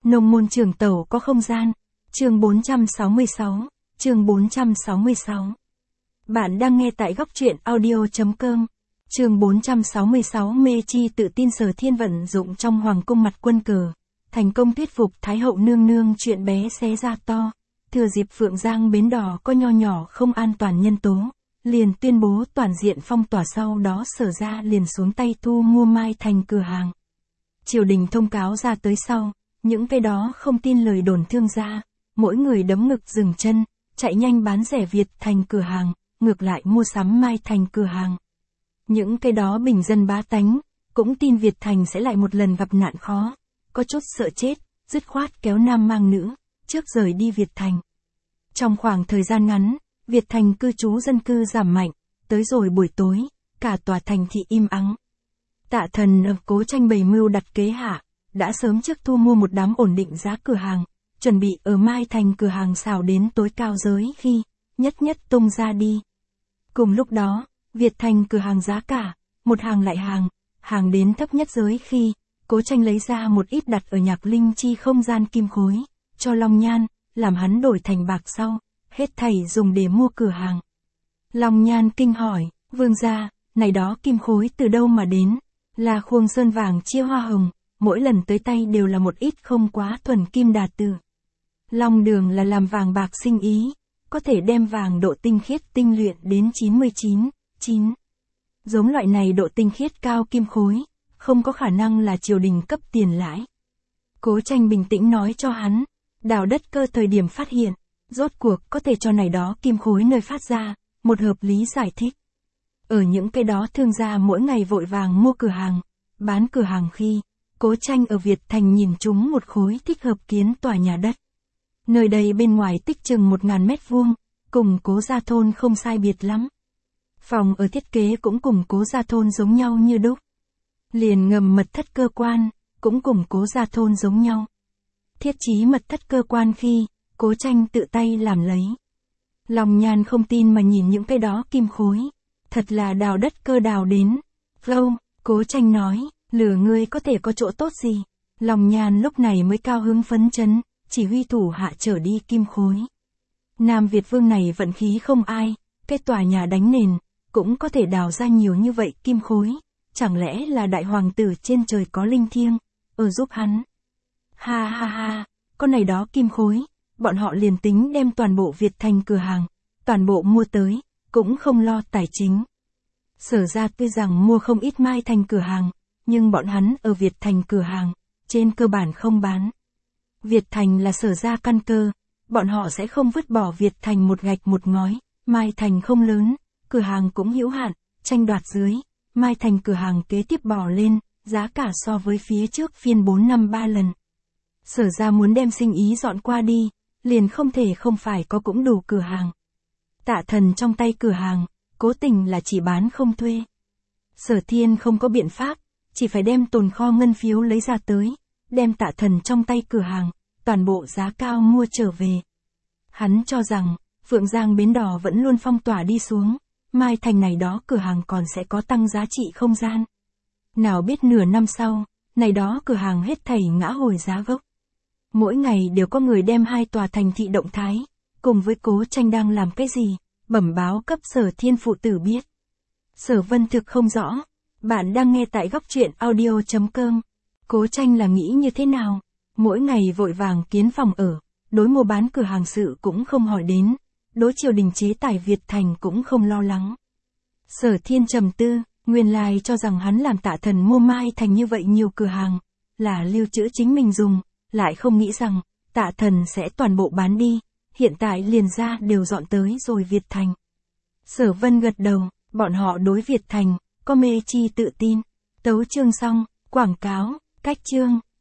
Nông môn trường tẩu có không gian. Chương 466, chương 466. Bạn đang nghe tại góc truyện audio.com. Chương 466 mê chi tự tin Sở Thiên vận dụng trong hoàng cung mặt quân cờ, thành công thuyết phục Thái hậu nương nương chuyện bé xé ra to. Thừa dịp Phượng Giang bến đò có nho nhỏ không an toàn nhân tố, liền tuyên bố toàn diện phong tỏa, sau đó Sở gia liền xuống tay thu mua Mai Thành cửa hàng. Triều đình thông cáo ra tới sau, những cái đó không tin lời đồn thương gia, mỗi người đấm ngực dừng chân, chạy nhanh bán rẻ Việt Thành cửa hàng, ngược lại mua sắm Mai Thành cửa hàng. Những cái đó bình dân bá tánh, cũng tin Việt Thành sẽ lại một lần gặp nạn khó, có chút sợ chết, dứt khoát kéo nam mang nữ, trước rời đi Việt Thành. Trong khoảng thời gian ngắn, Việt Thành cư trú dân cư giảm mạnh, tới rồi buổi tối, cả tòa thành thị im ắng. Tạ Thần ở Cố Tranh bày mưu đặt kế hạ, đã sớm trước thu mua một đám ổn định giá cửa hàng, chuẩn bị ở Mai Thành cửa hàng xào đến tối cao giới khi, nhất nhất tung ra đi. Cùng lúc đó, Việt Thành cửa hàng giá cả, một hàng lại hàng đến thấp nhất giới khi, Cố Tranh lấy ra một ít đặt ở Nhạc Linh Chi không gian kim khối, cho Long Nhan, làm hắn đổi thành bạc sau, hết thảy dùng để mua cửa hàng. Long Nhan kinh hỏi, vương gia, này đó kim khối từ đâu mà đến? Là Khuông Sơn vàng chia hoa hồng, mỗi lần tới tay đều là một ít không quá thuần kim đà tử. Long Đường là làm vàng bạc sinh ý, có thể đem vàng độ tinh khiết tinh luyện đến 99,9. Giống loại này độ tinh khiết cao kim khối, không có khả năng là triều đình cấp tiền lãi. Cố Tranh bình tĩnh nói cho hắn, đào đất cơ thời điểm phát hiện, rốt cuộc có thể cho này đó kim khối nơi phát ra, một hợp lý giải thích. Ở những cái đó thương gia mỗi ngày vội vàng mua cửa hàng, bán cửa hàng khi, Cố Tranh ở Việt Thành nhìn chúng một khối thích hợp kiến tòa nhà đất. Nơi đây bên ngoài tích chừng 1000 mét vuông, cùng Cố Gia Thôn không sai biệt lắm. Phòng ở thiết kế cũng cùng Cố Gia Thôn giống nhau như đúc. Liền ngầm mật thất cơ quan, cũng cùng Cố Gia Thôn giống nhau. Thiết trí mật thất cơ quan khi, Cố Tranh tự tay làm lấy. Long Nhan không tin mà nhìn những cái đó kim khối. Thật là đào đất cơ đào đến. Vô, Cố Tranh nói, lừa ngươi có thể có chỗ tốt gì. Long Nhan lúc này mới cao hứng phấn chấn, chỉ huy thủ hạ trở đi kim khối. Nam Việt Vương này vận khí không ai, cái tòa nhà đánh nền, cũng có thể đào ra nhiều như vậy kim khối. Chẳng lẽ là đại hoàng tử trên trời có linh thiêng, ở giúp hắn. Ha ha ha, con này đó kim khối, bọn họ liền tính đem toàn bộ Việt Thành cửa hàng, toàn bộ mua tới, cũng không lo tài chính. Sở ra tuy rằng mua không ít Mai Thành cửa hàng, nhưng bọn hắn ở Việt Thành cửa hàng, trên cơ bản không bán. Việt Thành là Sở ra căn cơ, bọn họ sẽ không vứt bỏ Việt Thành một gạch một ngói. Mai Thành không lớn, cửa hàng cũng hữu hạn, tranh đoạt dưới, Mai Thành cửa hàng kế tiếp bò lên, giá cả so với phía trước phiên 4 năm 3 lần. Sở ra muốn đem sinh ý dọn qua đi, liền không thể không phải có cũng đủ cửa hàng. Tạ Thần trong tay cửa hàng, cố tình là chỉ bán không thuê. Sở Thiên không có biện pháp, chỉ phải đem tồn kho ngân phiếu lấy ra tới, đem Tạ Thần trong tay cửa hàng, toàn bộ giá cao mua trở về. Hắn cho rằng, Phượng Giang bến đò vẫn luôn phong tỏa đi xuống, Mai Thành này đó cửa hàng còn sẽ có tăng giá trị không gian. Nào biết nửa năm sau, này đó cửa hàng hết thảy ngã hồi giá gốc. Mỗi ngày đều có người đem hai tòa thành thị động thái, cùng với Cố Tranh đang làm cái gì, bẩm báo cấp Sở Thiên phụ tử biết. Sở Vân thực không rõ, bạn đang nghe tại góc truyện audio.com. Cố Tranh là nghĩ như thế nào? Mỗi ngày vội vàng kiến phòng ở, đối mua bán cửa hàng sự cũng không hỏi đến, đối triều đình chế tài Việt Thành cũng không lo lắng. Sở Thiên trầm tư, nguyên lai cho rằng hắn làm Tạ Thần mua Mai Thành như vậy nhiều cửa hàng, là lưu trữ chính mình dùng, lại không nghĩ rằng, Tạ Thần sẽ toàn bộ bán đi, hiện tại liền ra đều dọn tới rồi Việt Thành. Sở Vân gật đầu, bọn họ đối Việt Thành, có mê chi tự tin. Tấu chương xong, quảng cáo, cách chương.